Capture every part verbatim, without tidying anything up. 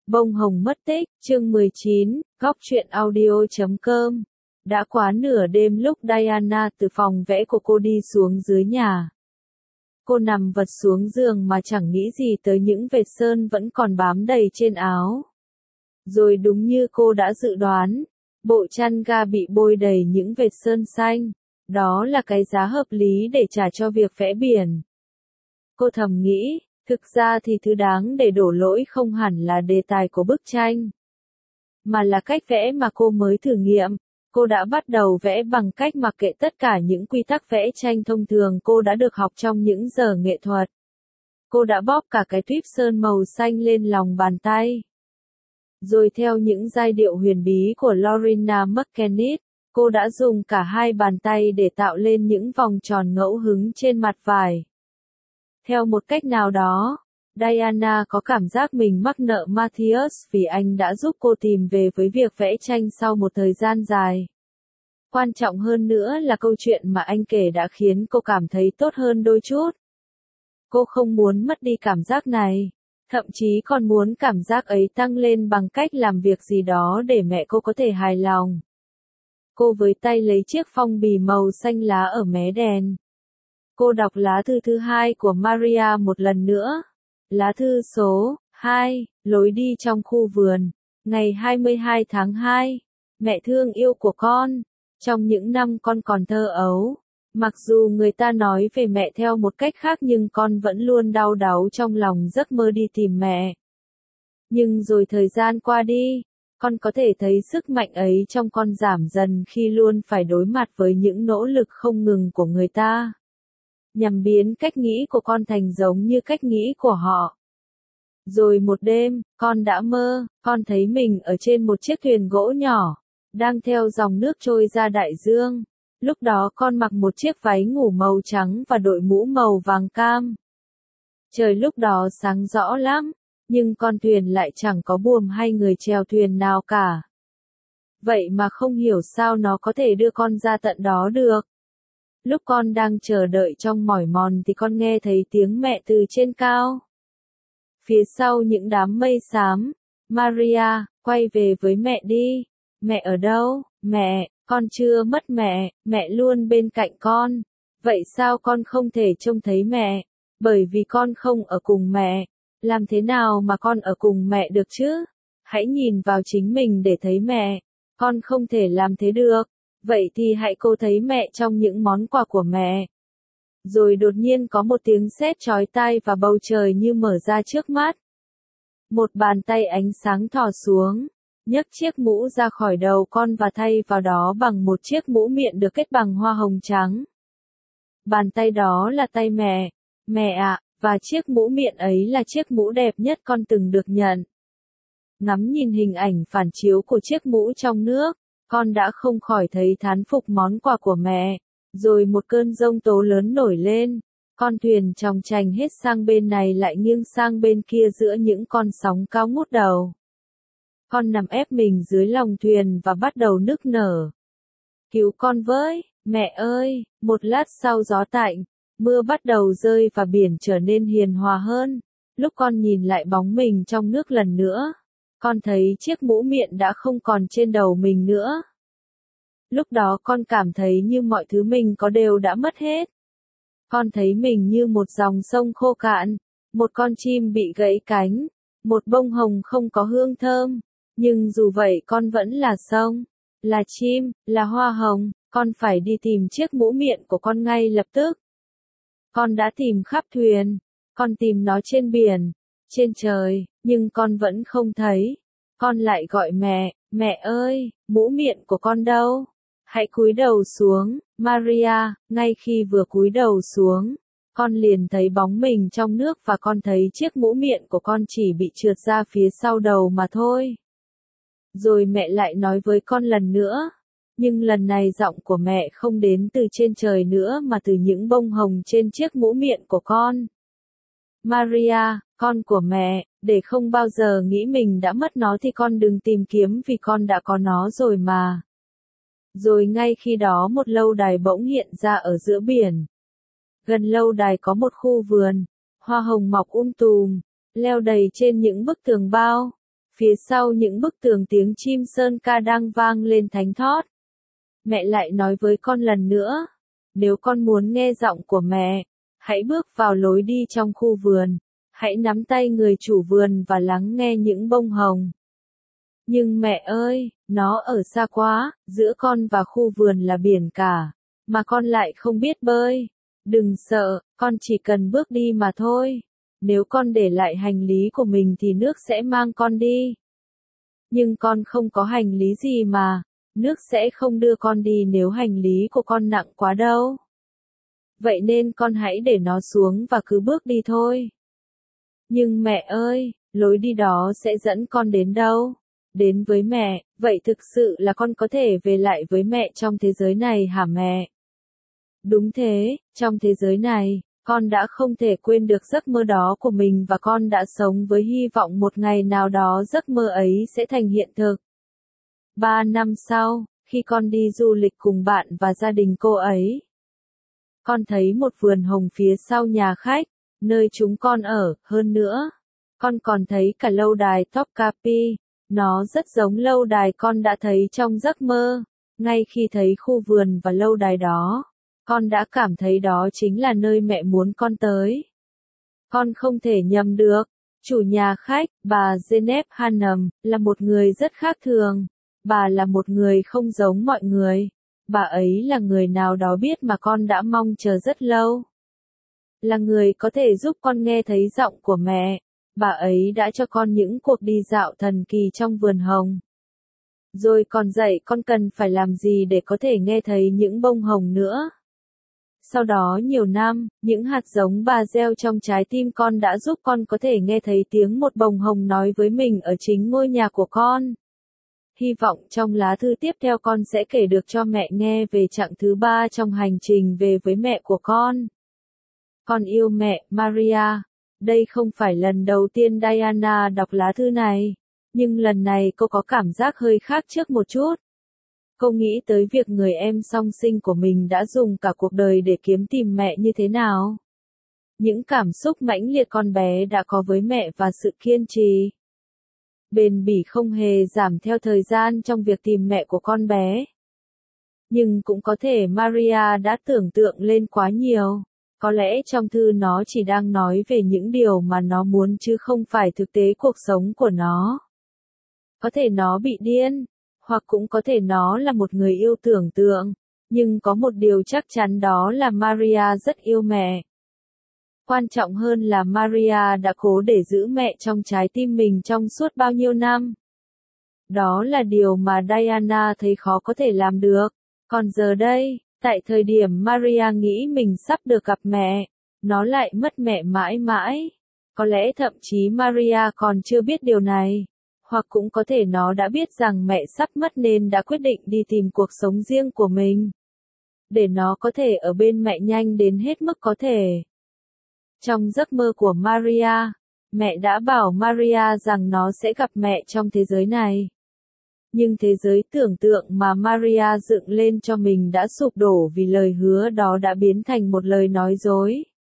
Bông hồng mất tích, chương mười chín, góc truyện audio chấm com. Đã quá nửa đêm lúc Diana từ phòng vẽ của cô đi xuống dưới nhà. Cô nằm vật xuống giường mà chẳng nghĩ gì tới những vệt sơn vẫn còn bám đầy trên áo. Rồi đúng như cô đã dự đoán, bộ chăn ga bị bôi đầy những vệt sơn xanh. Đó là cái giá hợp lý để trả cho việc vẽ biển. Cô thầm nghĩ, thực ra thì thứ đáng để đổ lỗi không hẳn là đề tài của bức tranh, mà là cách vẽ mà cô mới thử nghiệm. Cô đã bắt đầu vẽ bằng cách mặc kệ tất cả những quy tắc vẽ tranh thông thường cô đã được học trong những giờ nghệ thuật. Cô đã bóp cả cái tuyếp sơn màu xanh lên lòng bàn tay. Rồi theo những giai điệu huyền bí của Lorena McKennitt, cô đã dùng cả hai bàn tay để tạo lên những vòng tròn ngẫu hứng trên mặt vải. Theo một cách nào đó, Diana có cảm giác mình mắc nợ Matthias vì anh đã giúp cô tìm về với việc vẽ tranh sau một thời gian dài. Quan trọng hơn nữa là câu chuyện mà anh kể đã khiến cô cảm thấy tốt hơn đôi chút. Cô không muốn mất đi cảm giác này, thậm chí còn muốn cảm giác ấy tăng lên bằng cách làm việc gì đó để mẹ cô có thể hài lòng. Cô với tay lấy chiếc phong bì màu xanh lá ở mé đèn. Cô đọc lá thư thứ hai của Maria một lần nữa. Lá thư số hai, lối đi trong khu vườn, ngày hai mươi hai tháng hai. Mẹ thương yêu của con, trong những năm con còn thơ ấu, mặc dù người ta nói về mẹ theo một cách khác nhưng con vẫn luôn đau đáu trong lòng giấc mơ đi tìm mẹ. Nhưng rồi thời gian qua đi, con có thể thấy sức mạnh ấy trong con giảm dần khi luôn phải đối mặt với những nỗ lực không ngừng của người ta, nhằm biến cách nghĩ của con thành giống như cách nghĩ của họ. Rồi một đêm, con đã mơ, con thấy mình ở trên một chiếc thuyền gỗ nhỏ, đang theo dòng nước trôi ra đại dương. Lúc đó con mặc một chiếc váy ngủ màu trắng và đội mũ màu vàng cam. Trời lúc đó sáng rõ lắm, nhưng con thuyền lại chẳng có buồm hay người chèo thuyền nào cả. Vậy mà không hiểu sao nó có thể đưa con ra tận đó được. Lúc con đang chờ đợi trong mỏi mòn thì con nghe thấy tiếng mẹ từ trên cao. Phía sau những đám mây xám, Maria, quay về với mẹ đi. Mẹ ở đâu? Mẹ, con chưa mất mẹ, mẹ luôn bên cạnh con. Vậy sao con không thể trông thấy mẹ? Bởi vì con không ở cùng mẹ. Làm thế nào mà con ở cùng mẹ được chứ? Hãy nhìn vào chính mình để thấy mẹ. Con không thể làm thế được. Vậy thì hãy cố thấy mẹ trong những món quà của mẹ. Rồi đột nhiên có một tiếng sét chói tai và bầu trời như mở ra trước mắt. Một bàn tay ánh sáng thò xuống, nhấc chiếc mũ ra khỏi đầu con và thay vào đó bằng một chiếc mũ miệng được kết bằng hoa hồng trắng. Bàn tay đó là tay mẹ. Mẹ ạ, và chiếc mũ miệng ấy là chiếc mũ đẹp nhất con từng được nhận. Ngắm nhìn hình ảnh phản chiếu của chiếc mũ trong nước, con đã không khỏi thấy thán phục món quà của mẹ. Rồi một cơn giông tố lớn nổi lên, con thuyền chòng chành hết sang bên này lại nghiêng sang bên kia giữa những con sóng cao ngút đầu. Con nằm ép mình dưới lòng thuyền và bắt đầu nức nở. Cứu con với, mẹ ơi! Một lát sau gió tạnh, mưa bắt đầu rơi và biển trở nên hiền hòa hơn. Lúc con nhìn lại bóng mình trong nước lần nữa, con thấy chiếc mũ miệng đã không còn trên đầu mình nữa. Lúc đó con cảm thấy như mọi thứ mình có đều đã mất hết. Con thấy mình như một dòng sông khô cạn, một con chim bị gãy cánh, một bông hồng không có hương thơm. Nhưng dù vậy con vẫn là sông, là chim, là hoa hồng, con phải đi tìm chiếc mũ miệng của con ngay lập tức. Con đã tìm khắp thuyền, con tìm nó trên biển, trên trời, nhưng con vẫn không thấy. Con lại gọi mẹ, mẹ ơi, mũ miệng của con đâu? Hãy cúi đầu xuống, Maria. Ngay khi vừa cúi đầu xuống, con liền thấy bóng mình trong nước và con thấy chiếc mũ miệng của con chỉ bị trượt ra phía sau đầu mà thôi. Rồi mẹ lại nói với con lần nữa, nhưng lần này giọng của mẹ không đến từ trên trời nữa mà từ những bông hồng trên chiếc mũ miệng của con. Maria, con của mẹ, để không bao giờ nghĩ mình đã mất nó thì con đừng tìm kiếm vì con đã có nó rồi mà. Rồi ngay khi đó một lâu đài bỗng hiện ra ở giữa biển. Gần lâu đài có một khu vườn, hoa hồng mọc um tùm, leo đầy trên những bức tường bao. Phía sau những bức tường tiếng chim sơn ca đang vang lên thánh thót. Mẹ lại nói với con lần nữa, nếu con muốn nghe giọng của mẹ, hãy bước vào lối đi trong khu vườn, hãy nắm tay người chủ vườn và lắng nghe những bông hồng. Nhưng mẹ ơi, nó ở xa quá, giữa con và khu vườn là biển cả, mà con lại không biết bơi. Đừng sợ, con chỉ cần bước đi mà thôi. Nếu con để lại hành lý của mình thì nước sẽ mang con đi. Nhưng con không có hành lý gì mà, nước sẽ không đưa con đi nếu hành lý của con nặng quá đâu. Vậy nên con hãy để nó xuống và cứ bước đi thôi. Nhưng mẹ ơi, lối đi đó sẽ dẫn con đến đâu? Đến với mẹ, vậy thực sự là con có thể về lại với mẹ trong thế giới này hả mẹ? Đúng thế, trong thế giới này, con đã không thể quên được giấc mơ đó của mình và con đã sống với hy vọng một ngày nào đó giấc mơ ấy sẽ thành hiện thực. Ba năm sau, khi con đi du lịch cùng bạn và gia đình cô ấy, con thấy một vườn hồng phía sau nhà khách, nơi chúng con ở, hơn nữa. Con còn thấy cả lâu đài Topkapi, nó rất giống lâu đài con đã thấy trong giấc mơ. Ngay khi thấy khu vườn và lâu đài đó, con đã cảm thấy đó chính là nơi mẹ muốn con tới. Con không thể nhầm được. Chủ nhà khách, bà Zeynep Hanım, là một người rất khác thường. Bà là một người không giống mọi người. Bà ấy là người nào đó biết mà con đã mong chờ rất lâu. Là người có thể giúp con nghe thấy giọng của mẹ. Bà ấy đã cho con những cuộc đi dạo thần kỳ trong vườn hồng. Rồi còn dạy con cần phải làm gì để có thể nghe thấy những bông hồng nữa. Sau đó nhiều năm, những hạt giống bà gieo trong trái tim con đã giúp con có thể nghe thấy tiếng một bông hồng nói với mình ở chính ngôi nhà của con. Hy vọng trong lá thư tiếp theo con sẽ kể được cho mẹ nghe về chặng thứ ba trong hành trình về với mẹ của con. Con yêu mẹ, Maria. Đây không phải lần đầu tiên Diana đọc lá thư này, nhưng lần này cô có cảm giác hơi khác trước một chút. Cô nghĩ tới việc người em song sinh của mình đã dùng cả cuộc đời để kiếm tìm mẹ như thế nào. Những cảm xúc mãnh liệt con bé đã có với mẹ và sự kiên trì, bền bỉ không hề giảm theo thời gian trong việc tìm mẹ của con bé. Nhưng cũng có thể Maria đã tưởng tượng lên quá nhiều. Có lẽ trong thư nó chỉ đang nói về những điều mà nó muốn chứ không phải thực tế cuộc sống của nó. Có thể nó bị điên, hoặc cũng có thể nó là một người yêu tưởng tượng, nhưng có một điều chắc chắn đó là Maria rất yêu mẹ. Quan trọng hơn là Maria đã cố để giữ mẹ trong trái tim mình trong suốt bao nhiêu năm. Đó là điều mà Diana thấy khó có thể làm được. Còn giờ đây, tại thời điểm Maria nghĩ mình sắp được gặp mẹ, nó lại mất mẹ mãi mãi. Có lẽ thậm chí Maria còn chưa biết điều này. Hoặc cũng có thể nó đã biết rằng mẹ sắp mất nên đã quyết định đi tìm cuộc sống riêng của mình. Để nó có thể ở bên mẹ nhanh đến hết mức có thể. Trong giấc mơ của Maria, mẹ đã bảo Maria rằng nó sẽ gặp mẹ trong thế giới này. Nhưng thế giới tưởng tượng mà Maria dựng lên cho mình đã sụp đổ vì lời hứa đó đã biến thành một lời nói dối.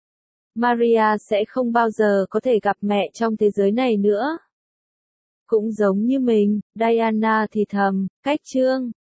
Maria sẽ không bao giờ có thể gặp mẹ trong thế giới này nữa. Cũng giống như mình, Diana thì thầm, cách chương.